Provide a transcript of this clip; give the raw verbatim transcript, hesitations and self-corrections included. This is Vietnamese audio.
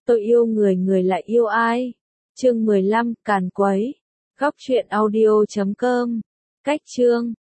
Tôi yêu người, người lại yêu ai? Chương mười lăm, càn quấy. Góc truyện audio chấm com. Cách chương